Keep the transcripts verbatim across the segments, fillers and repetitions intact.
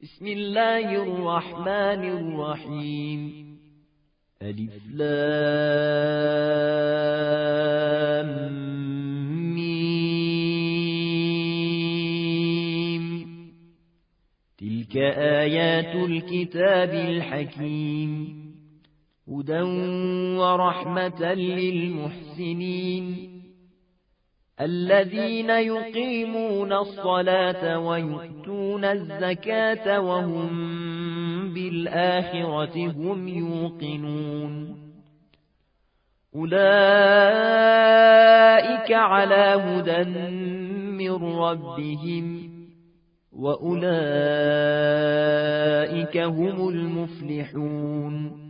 بسم الله الرحمن الرحيم. ألف لام ميم. تلك آيات الكتاب الحكيم، هدى ورحمة للمحسنين الذين يقيمون الصلاة ويؤتون الزكاة وهم بالآخرة هم يوقنون. أولئك على هدى من ربهم وأولئك هم المفلحون.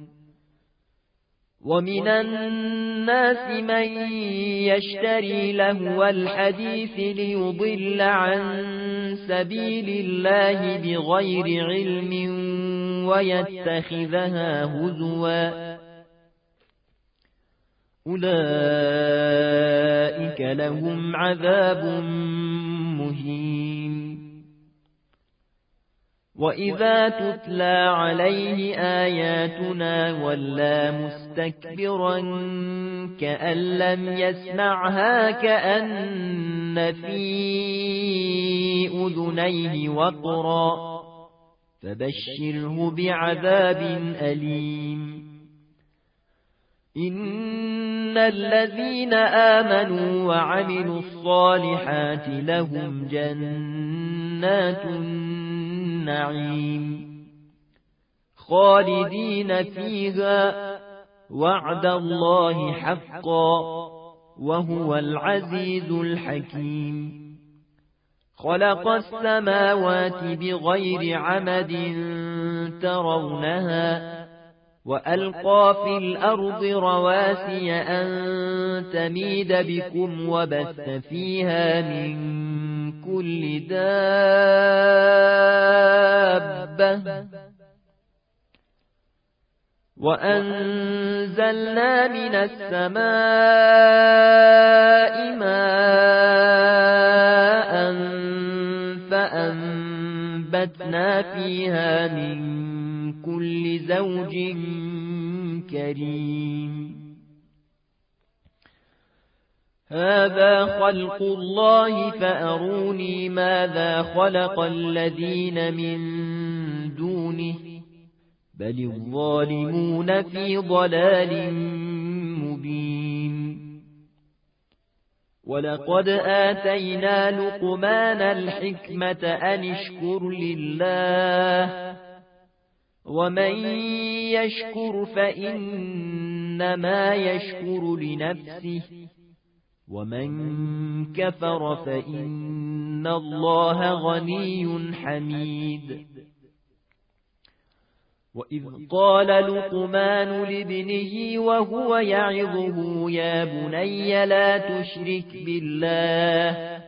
ومن الناس من يشتري لهو الحديث ليضل عن سبيل الله بغير علم ويتخذها هزوا، أولئك لهم عذاب مهين. وإذا تتلى عليه آياتنا ولى مستكبرا كأن لم يسمعها كأن في أذنيه وقرا، فبشره بعذاب أليم. إن الذين آمنوا وعملوا الصالحات لهم جنات النعيم خالدين فيها، وعد الله حقا وهو العزيز الحكيم. خلق السماوات بغير عمد ترونها وألقى في الأرض رواسي أن تميد بكم وبث فيها من كل دابة، وأنزلنا من السماء ماء فأنبتنا فيها من كل زوج كريم. هذا خلق الله فأروني ماذا خلق الذين من دونه، بل الظالمون في ضلال مبين. ولقد آتينا لقمان الحكمة أن اشكر لله، ومن يشكر فإنما يشكر لنفسه، ومن كفر فإن الله غني حميد. وإذ قال لقمان لابنه وهو يعظه يا بني لا تشرك بالله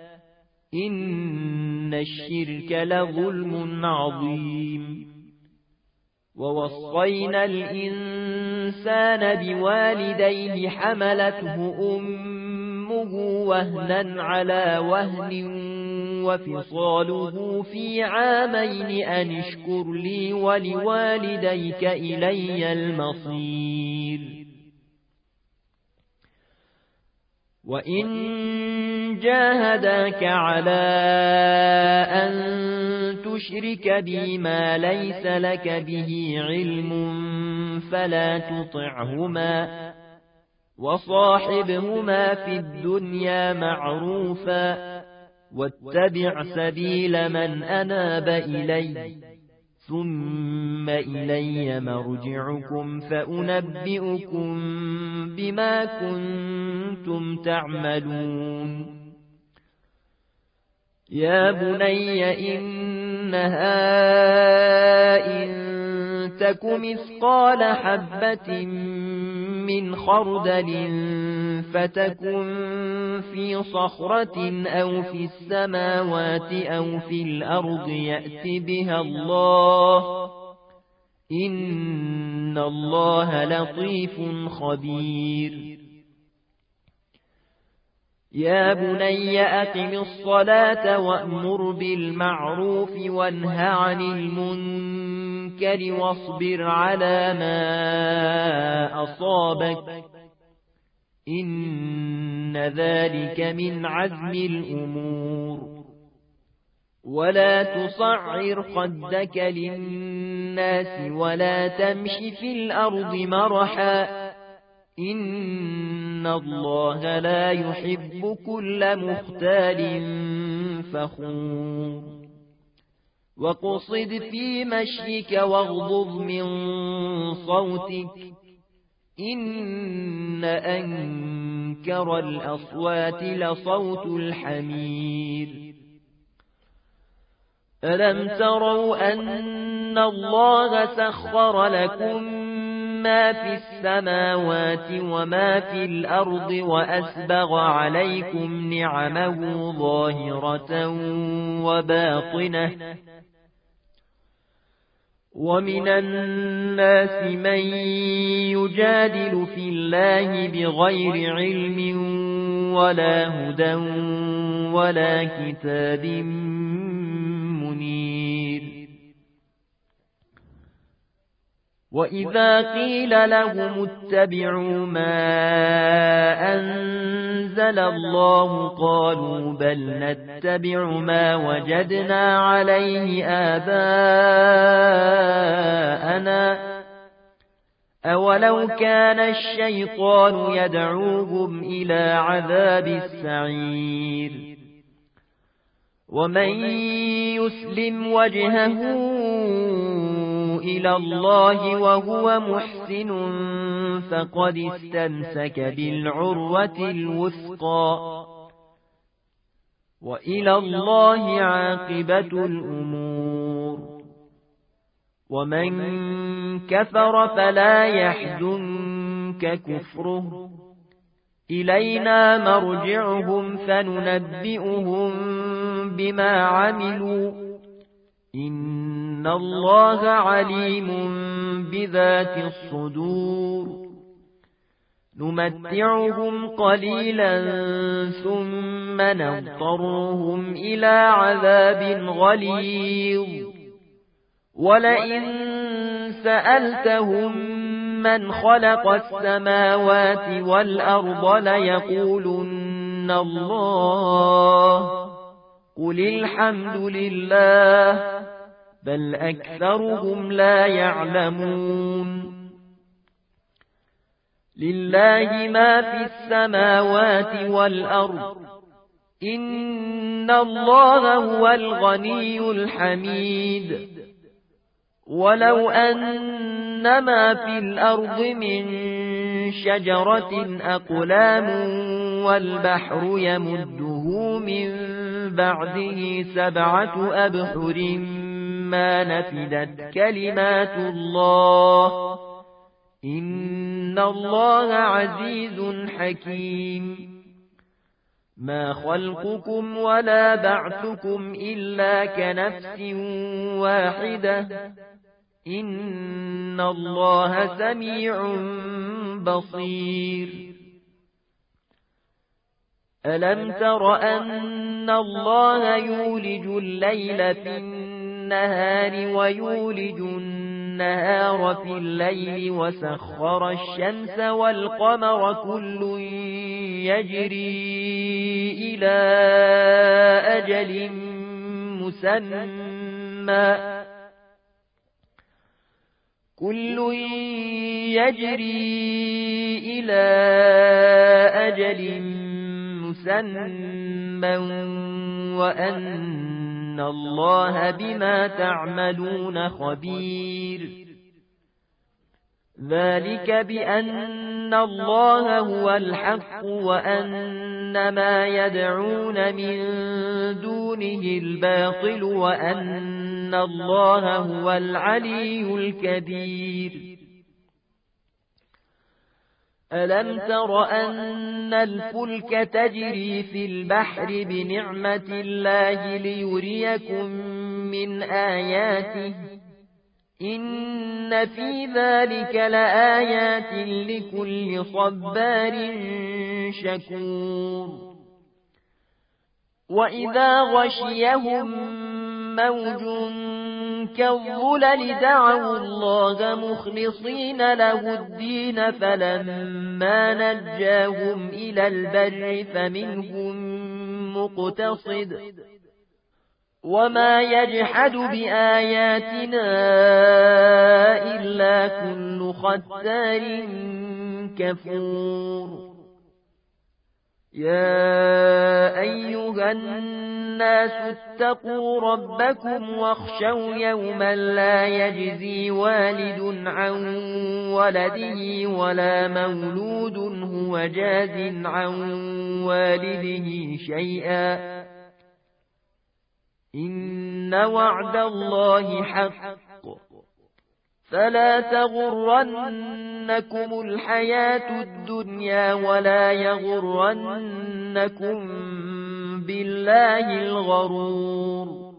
إن الشرك لظلم عظيم. ووصينا الإنسان بوالديه حملته أمه وهنا على وهن وفصاله في عامين أن اشكر لي ولوالديك إلي المصير. وإن جاهداك على أن تشرك بي ما ليس لك به علم فلا تطعهما، وصاحبهما في الدنيا معروفا، واتبع سبيل من أناب إلي، ثم إلي مرجعكم فأنبئكم بما كنتم تعملون. يا بني إنها إن تك مثقال حبة من خردل فتكن في صخرة أو في السماوات أو في الأرض يأت بها الله، إن الله لطيف خبير. يا بني أقم الصلاة وأمر بالمعروف وانه عن المنكر واصبر على ما أصابك إن ذلك من عزم الأمور ولا تصعر خدك للناس ولا تمش في الأرض مرحا إن الله لا يحب كل مختال فخور وقصد في مشيك واغضض من صوتك إن أنكر الأصوات لصوت الحمير ألم تروا أن الله سخر لكم ما في السماوات وما في الأرض وأسبغ عليكم نعمه ظاهرة وباطنة ومن الناس من يجادل في الله بغير علم ولا هدى ولا كتاب منير وإذا قيل لهم اتبعوا ما أنزل الله قالوا بل نتبع ما وجدنا عليه آباءنا أولو كان الشيطان يدعوهم إلى عذاب السعير ومن يسلم وجهه إلى الله وهو محسن فقد استمسك بالعروة الوثقى وإلى الله عاقبة الأمور ومن كفر فلا يحزنك كفره إلينا مرجعهم فننبئهم بما عملوا إن الله عليم بذات الصدور نمتعهم قليلا ثم نضطرهم إلى عذاب غليظ ولئن سألتهم من خلق السماوات والأرض ليقولن الله قل الحمد لله بل أكثرهم لا يعلمون لله ما في السماوات والأرض إن الله هو الغني الحميد ولو أن ما في الأرض من شجرة أقلام والبحر يمده من بعده سبعة أبحر ما نفدت كلمات الله إن الله عزيز حكيم ما خلقكم ولا بعثكم إلا كنفس واحدة إن الله سميع بصير ألم تر أن الله يولج الليل في النهار ويولج النهار في الليل وسخر الشمس والقمر كل يجري إلى أجل مسمى كل يجري إلى أجل مسمى وأن الله بما تعملون خبير ذلك بأن الله هو الحق وأن ما يدعون من دونه الباطل وأن الله هو العلي الكبير ألم تر أن الفلك تجري في البحر بنعمة الله ليريكم من آياته إن في ذلك لآيات لكل صبار شكور وإذا غشيهم موج كالظلل دعوا الله مخلصين له الدين فلما نجاهم إلى البر فمنهم مقتصد وما يجحد بآياتنا إلا كل ختار كفور يا أيها الناس اتقوا ربكم واخشوا يوما لا يجزي والد عن ولده ولا مولود هو جاز عن والده شيئا إن وعد الله حق فلا تغرنكم الحياة الدنيا ولا يغرنكم بالله الغرور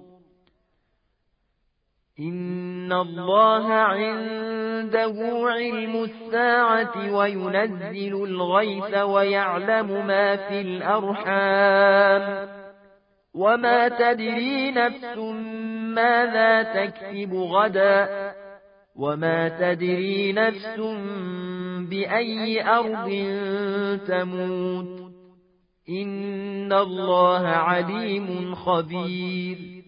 إن الله عنده علم الساعة وينزل الغيث ويعلم ما في الأرحام وما تدري نفس ماذا تكسب غدا وما تدري نفس بأي أرض تموت إن الله عليم خبير